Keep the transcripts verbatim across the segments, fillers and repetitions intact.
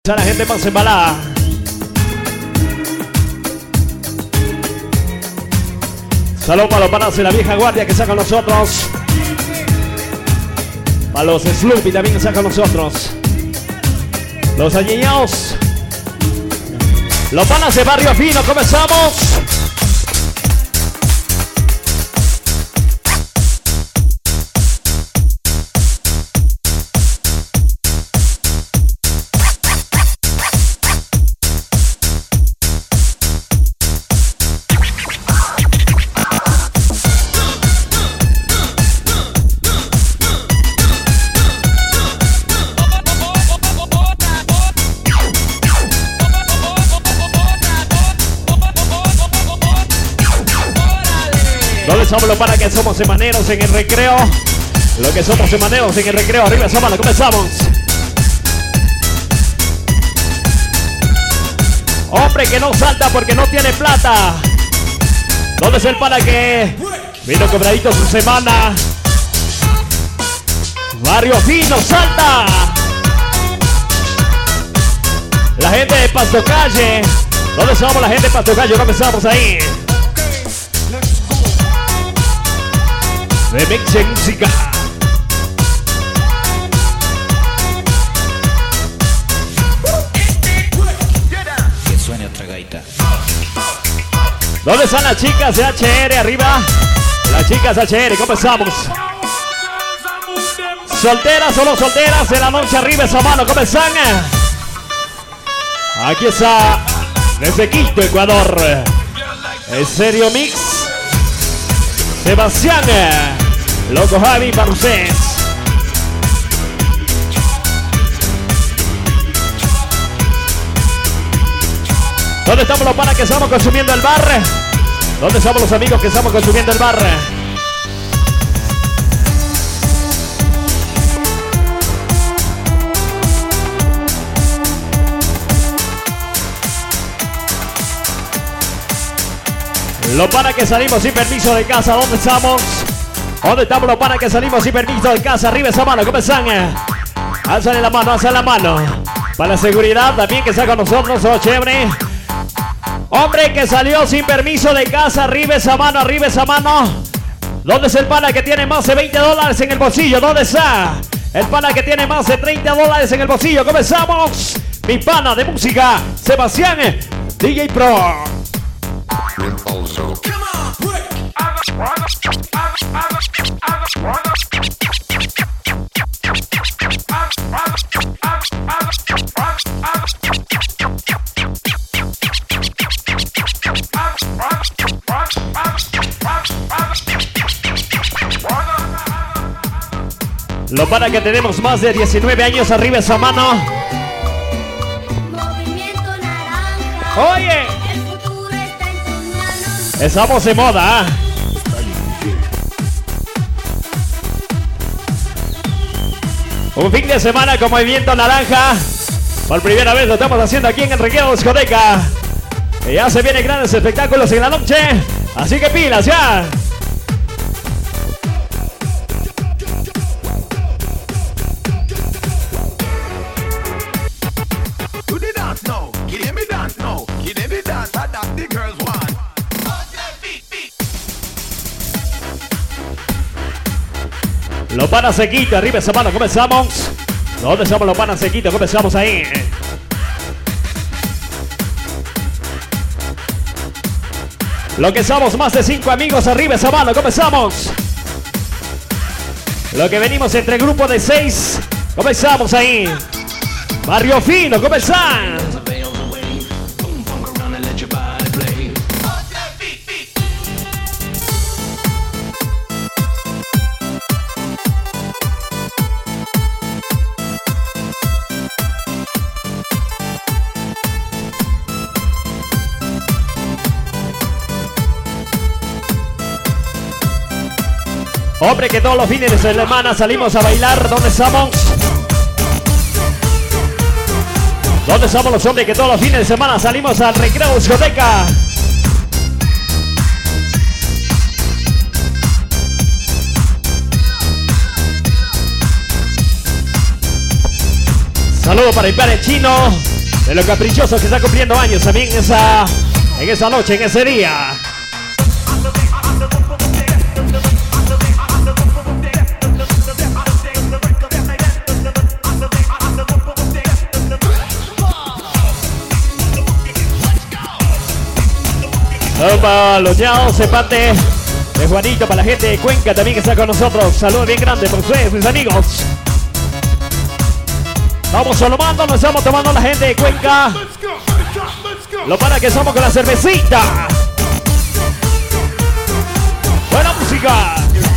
A la gente más embalada. Saludos para los panas de la vieja guardia que sacan nosotros. Para los Sloopy también que sacan nosotros. Los añeñados. Los panas de Barrio Fino, comenzamos. ¿Dónde somos los para que somos semaneros en el recreo? Lo que somos semaneros en el recreo. Arriba esa mano, comenzamos. Hombre que no salta porque no tiene plata. ¿Dónde es el para que vino cobradito su semana? Barrio Fino, salta. La gente de Pasto Calle. ¿Dónde somos la gente de Pasto Calle? Comenzamos ahí. Remix de música. Que suene otra gaita. ¿Dónde están las chicas de H R arriba? Las chicas de H R, comenzamos. Solteras o no solteras de la noche arriba esa mano, comenzan. Aquí está, desde Quito, Ecuador. En serio mix. Sebastián, Loco Javi para ustedes. ¿Dónde estamos los panas que estamos consumiendo el bar? ¿Dónde estamos los amigos que estamos consumiendo el bar? Los panas que salimos sin permiso de casa, ¿dónde estamos? ¿Dónde estamos los panas que salimos sin permiso de casa? Arriba esa mano, comenzan. Alzale la mano, alzale la mano. Para la seguridad también que está con nosotros, oh chévere. Hombre que salió sin permiso de casa, arriba esa mano, arriba esa mano. ¿Dónde es el pana que tiene más de veinte dólares en el bolsillo? ¿Dónde está? El pana que tiene más de treinta dólares en el bolsillo. Comenzamos. Mi pana de música, Sebastián, D J Pro. Lo para que tenemos más de diecinueve años arriba esa mano. Movimiento naranja. Oye, El futuro está en tus manos. estamos de moda. ¿Eh? Un fin de semana con movimiento naranja. Por primera vez lo estamos haciendo aquí en el Reguero Discoteca. Y ya se vienen grandes espectáculos en la noche. Así que pilas ya. Los panas sequitos, arriba esa mano, comenzamos. ¿Dónde estamos los panas sequitos? Comenzamos ahí. Lo que somos más de cinco amigos, arriba esa mano, comenzamos. Lo que venimos entre grupo de seis, comenzamos ahí. Barrio Fino, comenzamos. Hombre que todos los fines de semana salimos a bailar. ¿Dónde estamos? ¿Dónde estamos los hombres que todos los fines de semana salimos al Recreo Discoteca? Saludos para el padre chino de los caprichosos que está cumpliendo años también en esa, en esa noche, en ese día. Para los ñaos, de parte de Juanito, para la gente de Cuenca también que está con nosotros. Saludos bien grandes por ustedes, mis amigos. Vamos solomando, nos estamos tomando la gente de Cuenca. Lo para que somos con la cervecita. Buena música.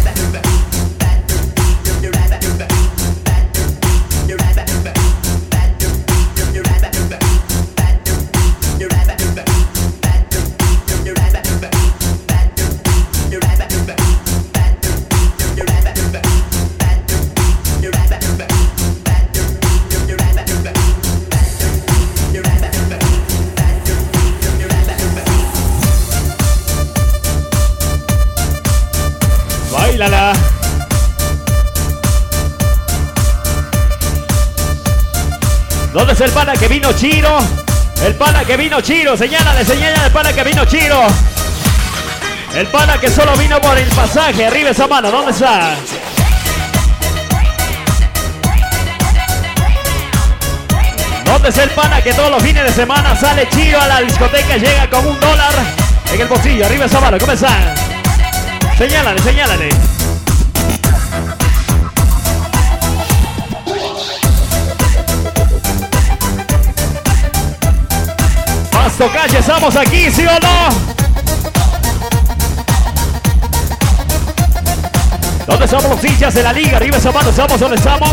Bailala. ¿Dónde es el pana que vino Chiro? El pana que vino Chiro, señálale, señálale el pana que vino Chiro. El pana que solo vino por el pasaje, arriba esa mano, ¿dónde está? ¿Dónde es el pana que todos los fines de semana sale Chiro a la discoteca, llega con un dólar en el bolsillo, arriba esa mano, ¿cómo está? Señálale, señálale. Pasto Calle, estamos aquí, ¿sí o no? ¿Dónde estamos los hinchas de la liga? Arriba esa mano, ¿estamos donde estamos?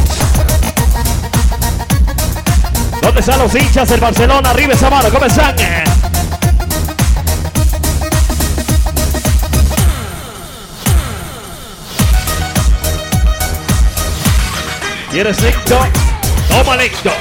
¿Dónde están los hinchas del Barcelona? Arriba esa mano, ¿cómo están? ¿Quieres lecto? Toma lecto.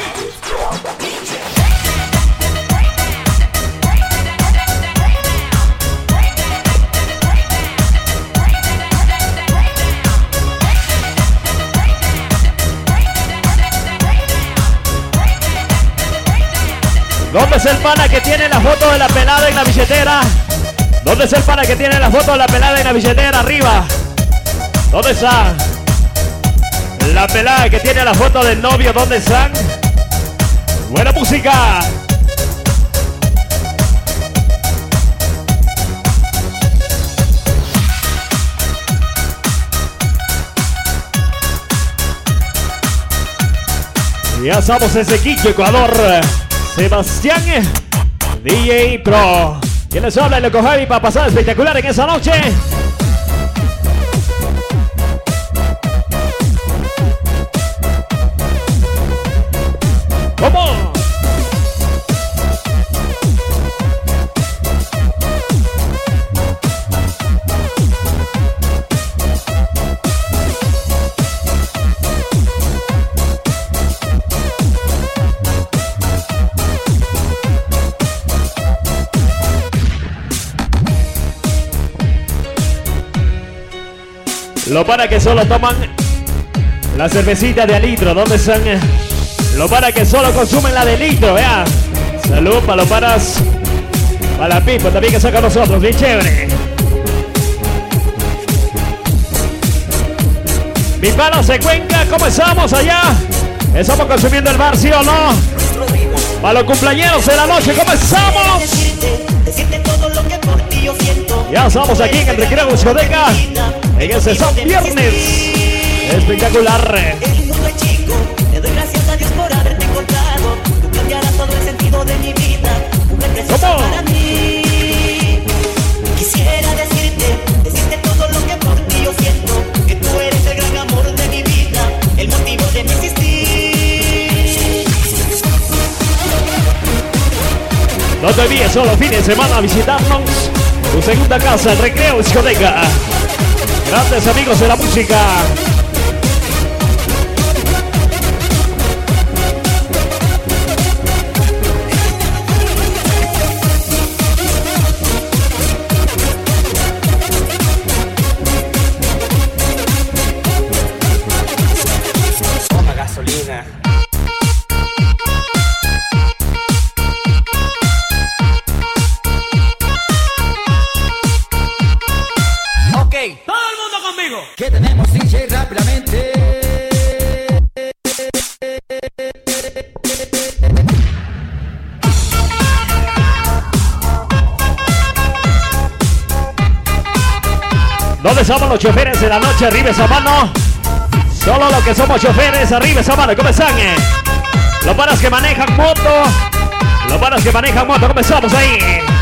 ¿Dónde es el pana que tiene la foto de la pelada en la billetera? ¿Dónde es el pana que tiene la foto de la pelada en la billetera? Arriba. ¿Dónde está? La pelada que tiene la foto del novio, ¿dónde están? Buena música. Ya estamos en Sequillo, Ecuador. Sebastián, D J Pro. ¿Quién les habla? El Loco Javi para pasar espectacular en esa noche. ¿Cómo? Lo para que solo toman la cervecita de a litro. ¿Dónde están? Lo para que solo consumen la de litro, vea. Salud para los paras. Para la pipa también que está con nosotros, bien chévere. Mis panos de Cuenca, ¿cómo estamos allá? ¿Estamos consumiendo el bar, sí o no? Para los cumpleaños de la noche, ¿cómo estamos? Ya estamos aquí en el Recreo Discoteca, en ese San Viernes. Espectacular. ¿Cómo? Quisiera decirte, decirte todo lo que por ti yo siento, que tú eres el gran amor de mi vida, el motivo de mi existir. No te olvides, solo fines de semana a visitarnos tu segunda casa, el Recreo Discoteca. Grandes amigos de la música. ¿Dónde somos los choferes de la noche? Arriba esa mano. Solo los que somos choferes, arriba esa mano. ¿Cómo están? Eh? Los panas que manejan moto. Los panas que manejan moto. Comenzamos ahí.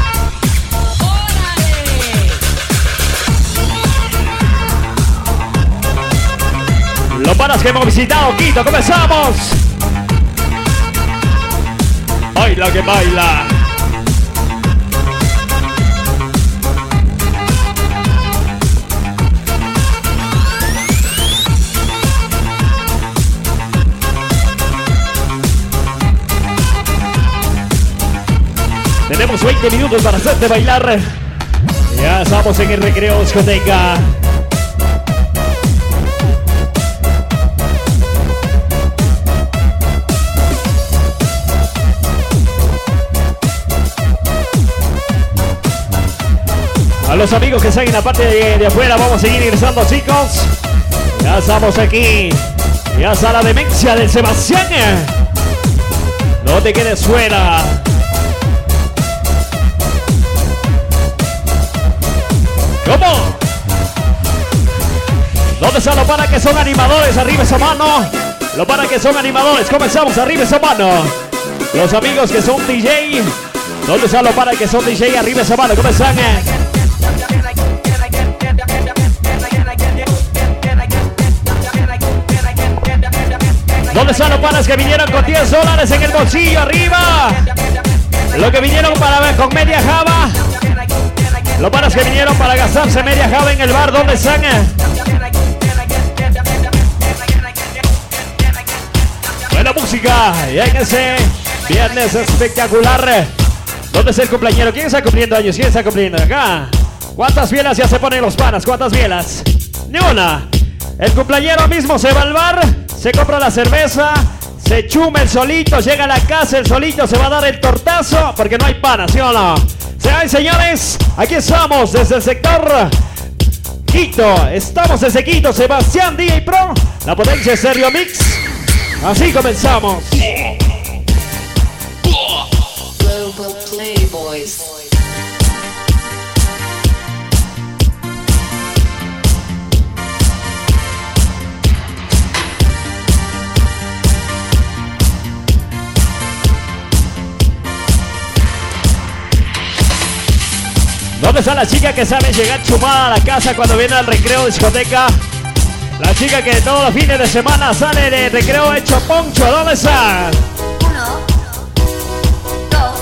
Los panas que hemos visitado Quito. Comenzamos. Baila que baila. Tenemos veinte minutos para hacerte bailar. Ya estamos en el recreo discoteca. A los amigos que están en la parte de, de afuera, vamos a seguir ingresando, chicos. Ya estamos aquí. Ya está la demencia del Sebastián. No te quedes fuera. ¿Cómo? ¿Dónde están los panas que son animadores? Arriba esa mano. Los panas que son animadores. Comenzamos, arriba esa mano. Los amigos que son D J. ¿Dónde están los panas que son D J? Arriba esa mano. ¿Cómo están? ¿Dónde están los panas que vinieron con diez dólares en el bolsillo? Arriba. Los que vinieron para ver con media java. Los panas que vinieron para gastarse media java en el bar. ¿Dónde están? Buena música. Y en ese viernes espectacular. ¿Dónde está el cumpleañero? ¿Quién está cumpliendo años? ¿Quién está cumpliendo acá? ¿Cuántas bielas ya se ponen los panas? ¿Cuántas bielas? Ni una. El cumpleañero mismo se va al bar, se compra la cerveza, se chuma el solito, llega a la casa, el solito se va a dar el tortazo porque no hay panas, ¿sí o no? Señoras y señores, aquí estamos desde el sector Quito. Estamos desde Quito, Sebastián D J Pro, la potencia Stereo Mix. Así comenzamos. Global Playboys. ¿Dónde está la chica que sabe llegar chumada a la casa cuando viene al recreo discoteca? La chica que todos los fines de semana sale de recreo hecho poncho. ¿Dónde está? Uno, dos,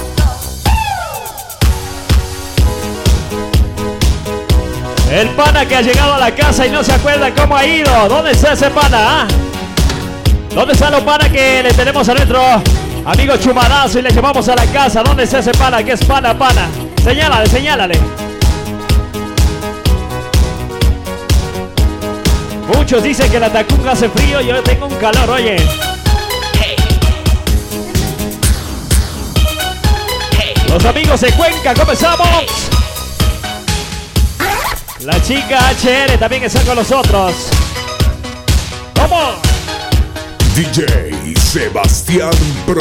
El pana que ha llegado a la casa y no se acuerda cómo ha ido. ¿Dónde está ese pana? Ah? ¿Dónde están los panas que le tenemos a nuestro amigo chumadazo y le llevamos a la casa? ¿Dónde está ese pana? ¿Qué es pana, pana? Señálale, señálale. Muchos dicen que la Tacunga hace frío y yo tengo un calor, oye. Los amigos de Cuenca, comenzamos. La chica H R también está con nosotros. ¡Vamos! D J Sebastián Pro.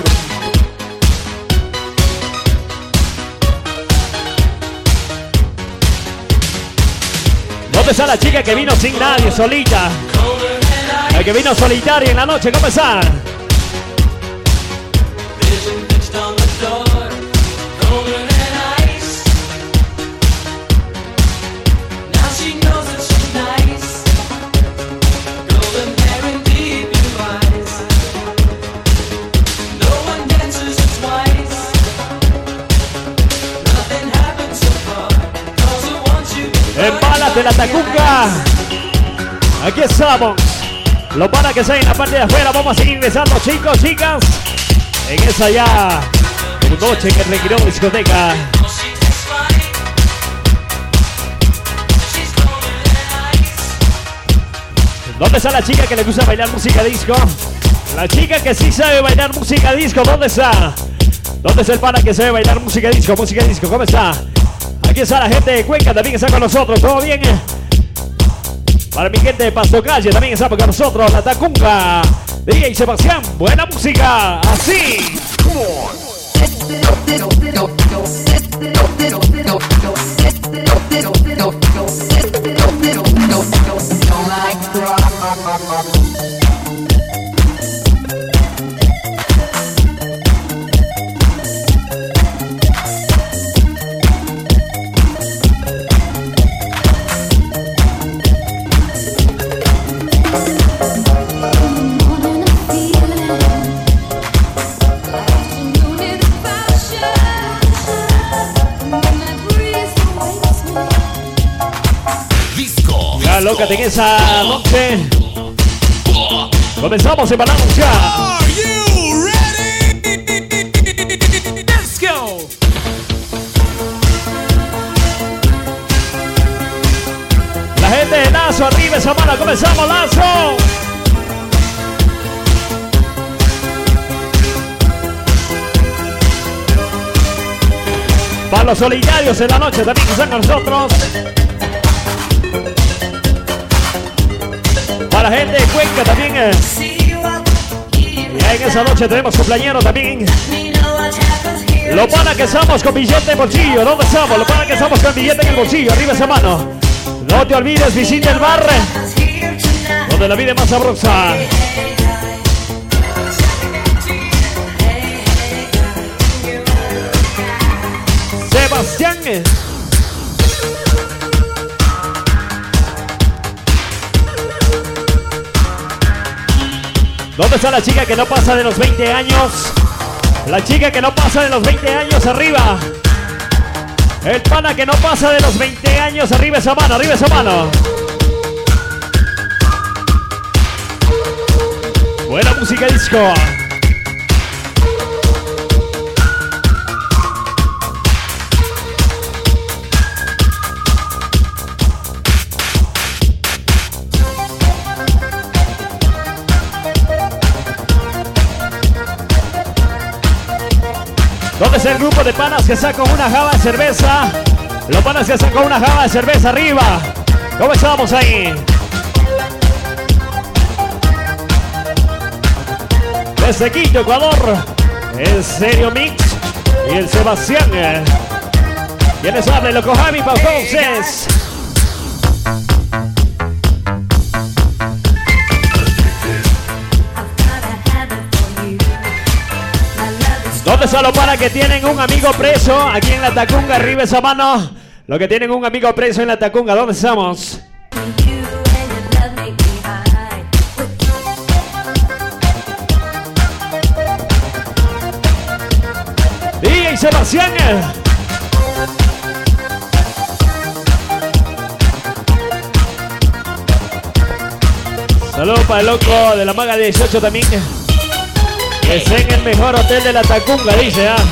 ¿Dónde está la chica que vino sin nadie, solita? La que vino solitaria en la noche, ¿cómo está? Empálate la Tacunga. Aquí estamos. Los panas que están en la parte de afuera. Vamos a seguir ingresando, chicos, chicas. En esa ya noche que requirió discoteca. ¿Dónde está la chica que le gusta bailar música disco? La chica que sí sabe bailar música disco. ¿Dónde está? ¿Dónde está el pana que sabe bailar música disco? Música disco, ¿cómo está? Aquí está la gente de Cuenca, también está con nosotros, ¿todo bien? Para mi gente de Pasto Calle, también está con nosotros la Tacunga. D J Sebastián, buena música, así. alócate en esa noche. Comenzamos en Balance ya. Are you ready? Let's go. La gente de Lazo, arriba esa mano, comenzamos Lazo. Para los solidarios en la noche también que están con nosotros. Para la gente de Cuenca también. Eh. Y en esa noche tenemos cumpleañero también. Lo pana que estamos con billete en bolsillo. ¿Dónde estamos? Lo pana que estamos con billete en el bolsillo. Arriba esa mano. No te olvides, visita el bar donde la vida es más sabrosa. Sebastián. ¿Dónde está la chica que no pasa de los veinte años? La chica que no pasa de los veinte años, arriba. El pana que no pasa de los veinte años, arriba esa mano, arriba esa mano. Buena música disco. ¿Dónde es el grupo de panas que está con una java de cerveza? Los panas que están con una java de cerveza arriba. ¿Cómo estamos ahí? Desde Quito, Ecuador, el Serio Mix y el Sebastián. ¿Quiénes hablan? Loco Javi para ustedes. ¿Dónde son los panas que tienen un amigo preso aquí en la Tacunga? Arriba esa mano. Los que tienen un amigo preso en la Tacunga, ¿dónde estamos? Y Sebastián. Saludos para el loco de la Maga dieciocho también. Que es en el mejor hotel de la Tacunga, dice, ¿ah?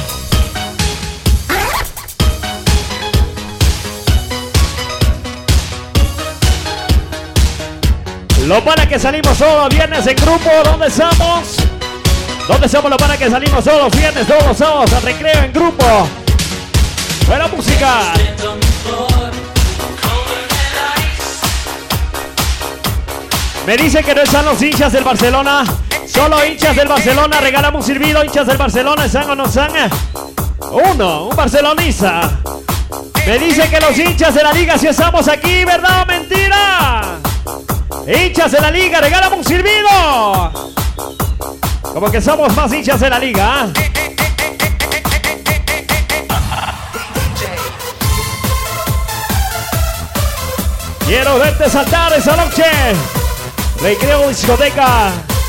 Los panas que salimos solo viernes en grupo, ¿dónde estamos? ¿Dónde estamos los panas que salimos solo viernes, todos los sábados al recreo en grupo? Buena música. Me dicen que no están los hinchas del Barcelona. Solo hinchas del Barcelona, regalamos un servido, hinchas del Barcelona, ¿están o no están? Uno, un barcelonista. Me dice que los hinchas de la liga si estamos aquí, ¿verdad o mentira? Hinchas de la liga, regalamos un servido. Como que somos más hinchas de la liga, ¿eh? Quiero verte saltar esa noche. Recreo discoteca.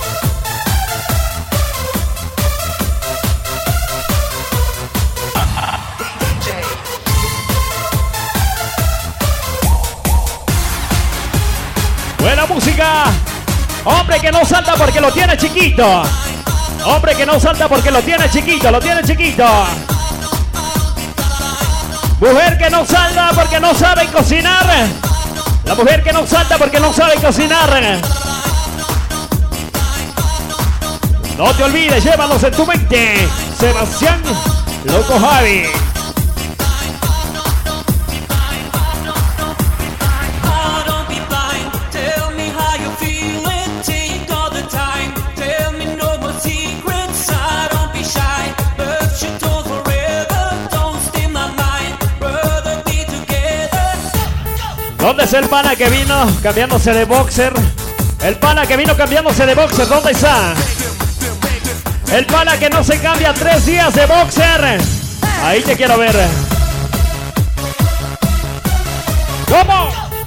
Buena música. Hombre que no salta porque lo tiene chiquito. Hombre que no salta porque lo tiene chiquito, lo tiene chiquito. Mujer que no salta porque no sabe cocinar. La mujer que no salta porque no sabe cocinar. No te olvides, llévalos en tu mente. Sebastián, Loco Javi. ¿Dónde es el pana que vino cambiándose de boxer? El pana que vino cambiándose de boxer, ¿dónde está? El pana que no se cambia tres días de boxer. Ahí te quiero ver. ¿Cómo?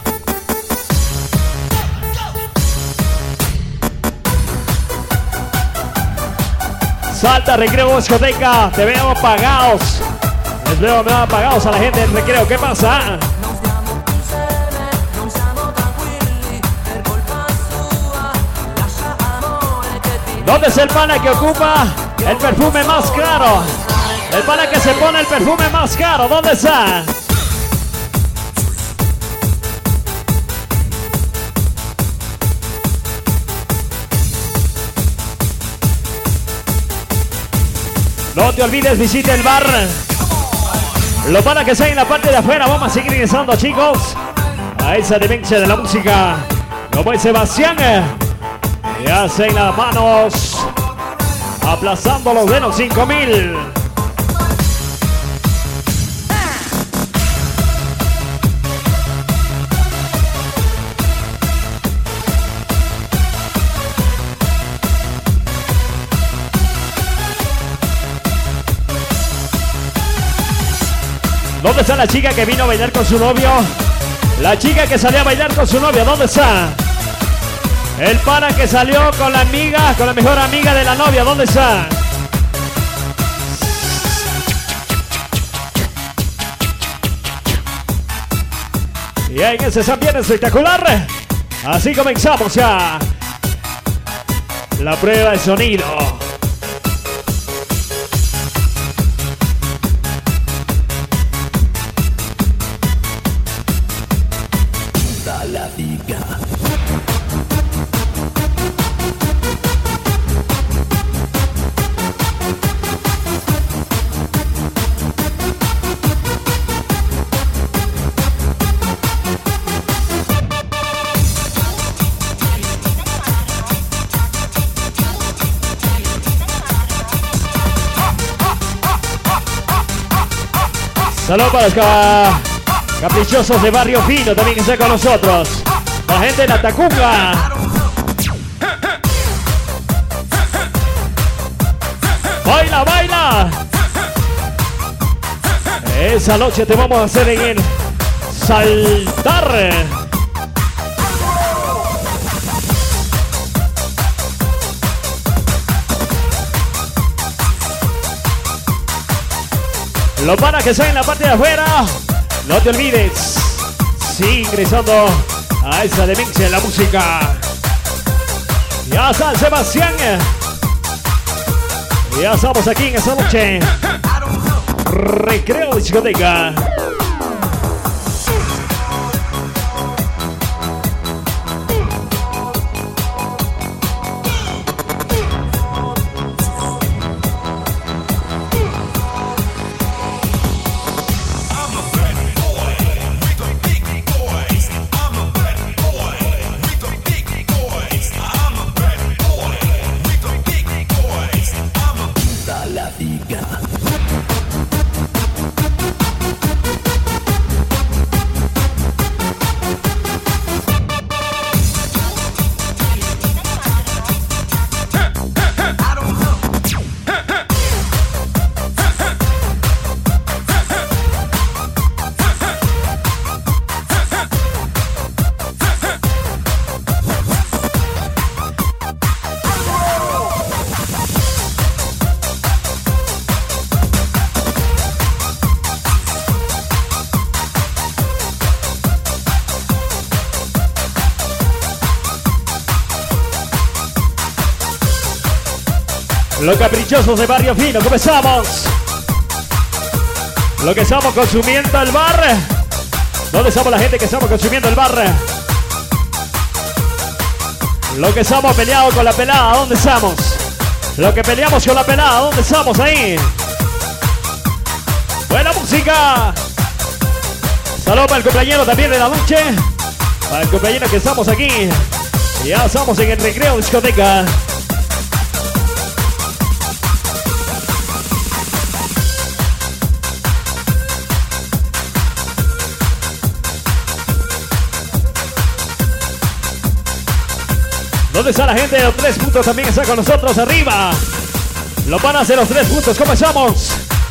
Salta, recreo, discoteca. Te veo apagados. Les veo, apagados a la gente del recreo. ¿Qué pasa? ¿Dónde es el pana que ocupa el perfume más caro? El pana que se pone el perfume más caro, ¿dónde está? No te olvides, visita el bar. Los panas que están en la parte de afuera, vamos a seguir ingresando, chicos, a esa demencia de la música. Como es Sebastián, y hacen las manos, aplazando los de los cinco mil. ¿Dónde está la chica que vino a bailar con su novio? La chica que salió a bailar con su novio, ¿dónde está? El pana que salió con la amiga, con la mejor amiga de la novia, ¿dónde está? Y en ese ambiente espectacular, así comenzamos ya la prueba de sonido. Saludos para los ca- caprichosos de Barrio Fino, también que está con nosotros. La gente de la Tacunga. Baila, baila. Esa noche te vamos a hacer en el saltar. Los panas que están en la parte de afuera, no te olvides, sigue ingresando a esa demencia en la música. Ya está Sebastián. Ya estamos aquí en esta noche. Recreo discoteca. Los caprichosos de Barrio Fino, comenzamos. Lo que estamos consumiendo el bar. ¿Dónde estamos la gente que estamos consumiendo el bar? Lo que estamos peleados con la pelada, ¿dónde estamos? Lo que peleamos con la pelada, ¿dónde estamos ahí? Buena música. Saludos para el compañero también de la noche. Para el compañero que estamos aquí. Ya estamos en el recreo discoteca. ¿Dónde está la gente de los tres puntos? También está con nosotros arriba. Los van a hacer los tres puntos. Comenzamos.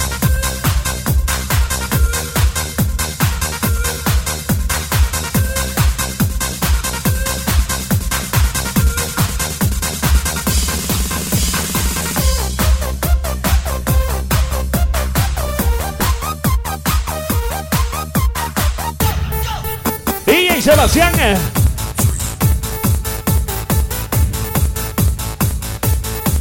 D J Sebastián.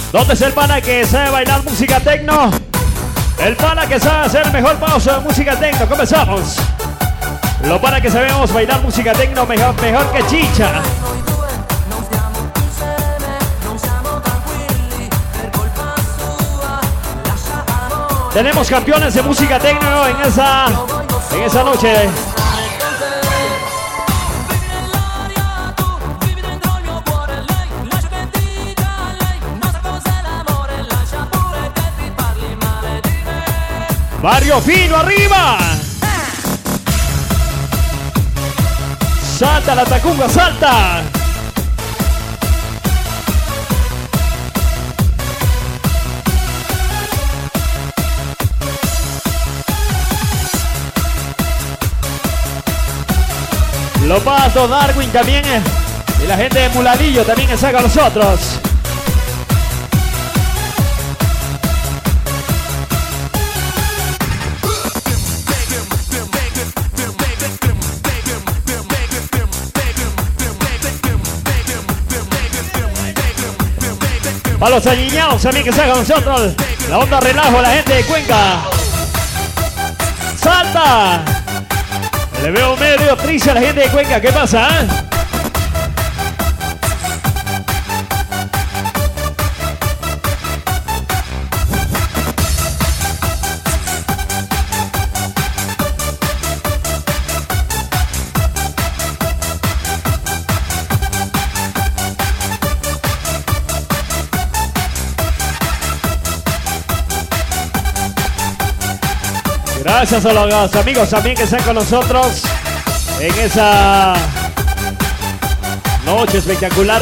¿Dónde es el pana que sabe bailar música techno? El pana que sabe hacer el mejor pausa de música techno. Comenzamos. Los panas que sabemos bailar música techno mejor, mejor que chicha. Tenemos campeones de música techno en esa, en esa noche. Barrio Fino arriba. Salta la Tacunga, salta. Los Patos, Darwin también. Y la gente de Muladillo también está con nosotros. Para los añiñados también que está con nosotros. La onda relajo, la gente de Cuenca. ¡Salta! Le veo medio triste a la gente de Cuenca. ¿Qué pasa? Eh? Gracias a los amigos también que están con nosotros en esa noche espectacular.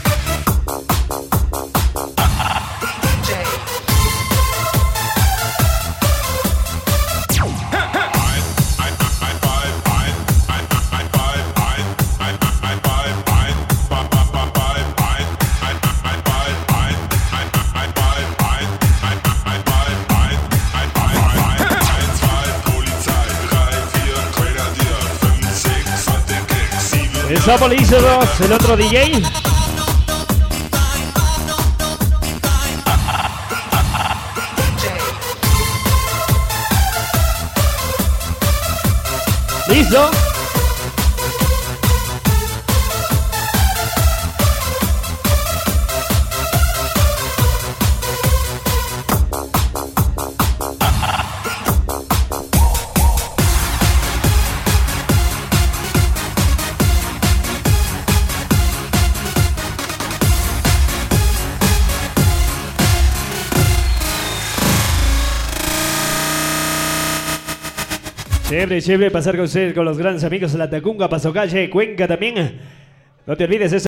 Estamos listos, el otro D J. ¿Listo? Chévere, chévere pasar con ustedes, con los grandes amigos de la Tacunga, Paso Calle, Cuenca también. No te olvides eso.